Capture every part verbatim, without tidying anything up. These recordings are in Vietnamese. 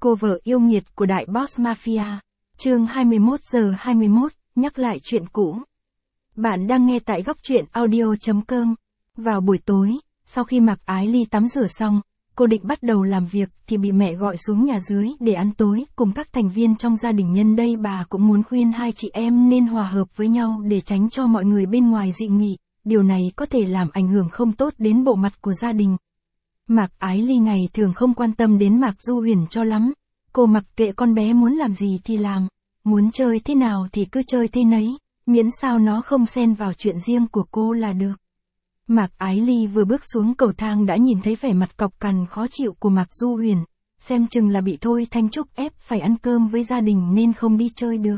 Cô vợ yêu nghiệt của đại boss mafia. Chương hai mươi mốt giờ hai mươi mốt, nhắc lại chuyện cũ. Bạn đang nghe tại góc truyện audio chấm com. Vào buổi tối, sau khi Mạc Ái Ly tắm rửa xong, cô định bắt đầu làm việc thì bị mẹ gọi xuống nhà dưới để ăn tối cùng các thành viên trong gia đình. Nhân đây bà cũng muốn khuyên hai chị em nên hòa hợp với nhau để tránh cho mọi người bên ngoài dị nghị, điều này có thể làm ảnh hưởng không tốt đến bộ mặt của gia đình. Mạc Ái Ly ngày thường không quan tâm đến Mạc Du Huyền cho lắm, cô mặc kệ con bé muốn làm gì thì làm, muốn chơi thế nào thì cứ chơi thế nấy, miễn sao nó không xen vào chuyện riêng của cô là được. Mạc Ái Ly vừa bước xuống cầu thang đã nhìn thấy vẻ mặt cọc cằn khó chịu của Mạc Du Huyền, xem chừng là bị Thôi Thanh Trúc ép phải ăn cơm với gia đình nên không đi chơi được.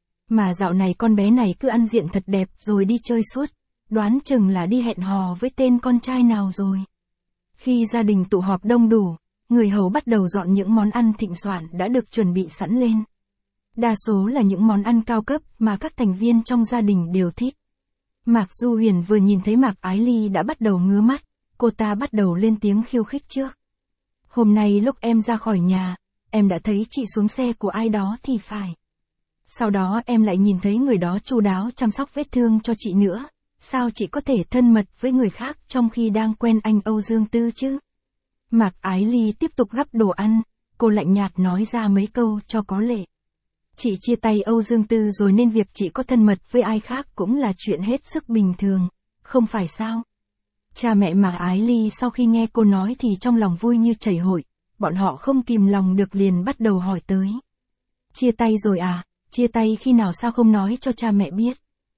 Mà dạo này con bé này cứ ăn diện thật đẹp rồi đi chơi suốt, đoán chừng là đi hẹn hò với tên con trai nào rồi. Khi gia đình tụ họp đông đủ, người hầu bắt đầu dọn những món ăn thịnh soạn đã được chuẩn bị sẵn lên. Đa số là những món ăn cao cấp mà các thành viên trong gia đình đều thích. Mạc Du Huyền vừa nhìn thấy Mạc Ái Ly đã bắt đầu ngứa mắt, cô ta bắt đầu lên tiếng khiêu khích trước. Hôm nay lúc em ra khỏi nhà, em đã thấy chị xuống xe của ai đó thì phải. Sau đó em lại nhìn thấy người đó chu đáo chăm sóc vết thương cho chị nữa. Sao chị có thể thân mật với người khác trong khi đang quen anh Âu Dương Tư chứ? Mạc Ái Ly tiếp tục gắp đồ ăn, cô lạnh nhạt nói ra mấy câu cho có lệ. Chị chia tay Âu Dương Tư rồi nên việc chị có thân mật với ai khác cũng là chuyện hết sức bình thường, không phải sao? Cha mẹ Mạc Ái Ly sau khi nghe cô nói thì trong lòng vui như chảy hội, bọn họ không kìm lòng được liền bắt đầu hỏi tới. Chia tay rồi à, chia tay khi nào sao không nói cho cha mẹ biết?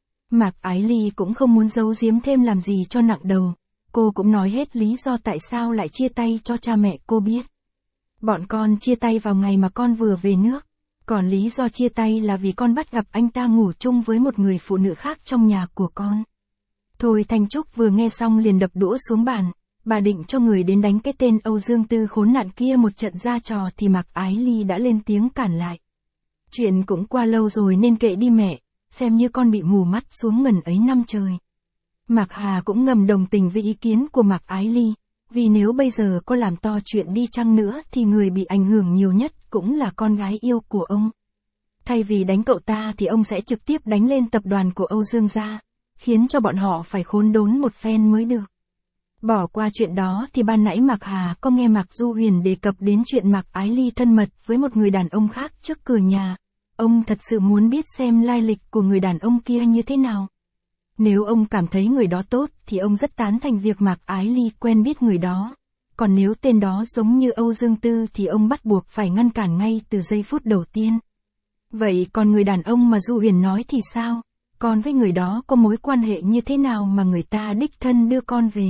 Mạc Ái Ly cũng không muốn giấu giếm thêm làm gì cho nặng đầu, cô cũng nói hết lý do tại sao lại chia tay cho cha mẹ cô biết. Bọn con chia tay vào ngày mà con vừa về nước, còn lý do chia tay là vì con bắt gặp anh ta ngủ chung với một người phụ nữ khác trong nhà của con. Thôi Thanh Trúc vừa nghe xong liền đập đũa xuống bàn, bà định cho người đến đánh cái tên Âu Dương Tư khốn nạn kia một trận ra trò thì Mạc Ái Ly đã lên tiếng cản lại. Chuyện cũng qua lâu rồi nên kệ đi mẹ, xem như con bị mù mắt xuống ngần ấy năm trời. Mạc Hà cũng ngầm đồng tình với ý kiến của Mạc Ái Ly, vì nếu bây giờ có làm to chuyện đi chăng nữa thì người bị ảnh hưởng nhiều nhất cũng là con gái yêu của ông. Thay vì đánh cậu ta thì ông sẽ trực tiếp đánh lên tập đoàn của Âu Dương gia, khiến cho bọn họ phải khốn đốn một phen mới được. Bỏ qua chuyện đó thì ban nãy Mạc Hà có nghe Mạc Du Huyền đề cập đến chuyện Mạc Ái Ly thân mật với một người đàn ông khác trước cửa nhà. Ông thật sự muốn biết xem lai lịch của người đàn ông kia như thế nào. Nếu ông cảm thấy người đó tốt thì ông rất tán thành việc Mạc Ái Ly quen biết người đó. Còn nếu tên đó giống như Âu Dương Tư thì ông bắt buộc phải ngăn cản ngay từ giây phút đầu tiên. Vậy còn người đàn ông mà Du Huyền nói thì sao? Con với người đó có mối quan hệ như thế nào mà người ta đích thân đưa con về?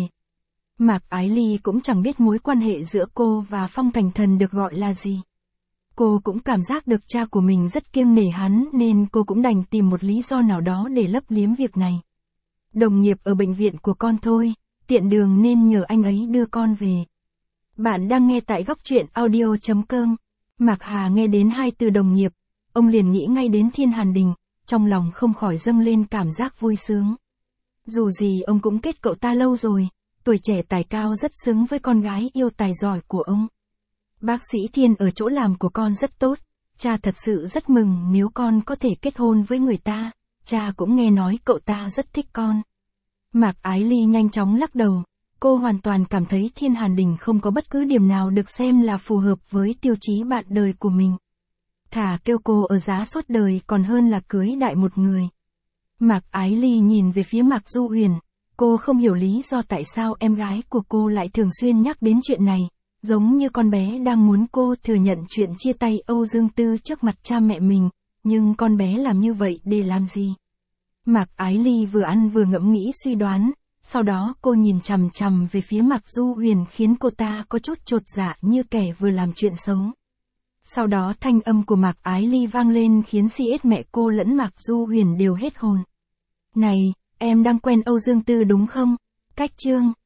Mạc Ái Ly cũng chẳng biết mối quan hệ giữa cô và Phong Cảnh Thần được gọi là gì. Cô cũng cảm giác được cha của mình rất kiêng nể hắn nên cô cũng đành tìm một lý do nào đó để lấp liếm việc này. Đồng nghiệp ở bệnh viện của con thôi, tiện đường nên nhờ anh ấy đưa con về. Bạn đang nghe tại góc truyện audio chấm com. Mạc Hà nghe đến hai từ đồng nghiệp, ông liền nghĩ ngay đến Thiên Hàn Đình, trong lòng không khỏi dâng lên cảm giác vui sướng. Dù gì ông cũng kết cậu ta lâu rồi, tuổi trẻ tài cao rất xứng với con gái yêu tài giỏi của ông. Bác sĩ Thiên ở chỗ làm của con rất tốt, cha thật sự rất mừng nếu con có thể kết hôn với người ta, cha cũng nghe nói cậu ta rất thích con. Mạc Ái Ly nhanh chóng lắc đầu, cô hoàn toàn cảm thấy Thiên Hàn Đình không có bất cứ điểm nào được xem là phù hợp với tiêu chí bạn đời của mình. Thà kêu cô ở giá suốt đời còn hơn là cưới đại một người. Mạc Ái Ly nhìn về phía Mạc Du Huyền, cô không hiểu lý do tại sao em gái của cô lại thường xuyên nhắc đến chuyện này. Giống như con bé đang muốn cô thừa nhận chuyện chia tay Âu Dương Tư trước mặt cha mẹ mình, nhưng con bé làm như vậy để làm gì? Mạc Ái Ly vừa ăn vừa ngẫm nghĩ suy đoán, sau đó cô nhìn chằm chằm về phía Mạc Du Huyền khiến cô ta có chút chột dạ như kẻ vừa làm chuyện xấu. Sau đó thanh âm của Mạc Ái Ly vang lên khiến si ết mẹ cô lẫn Mạc Du Huyền đều hết hồn. Này, em đang quen Âu Dương Tư đúng không? Cách chương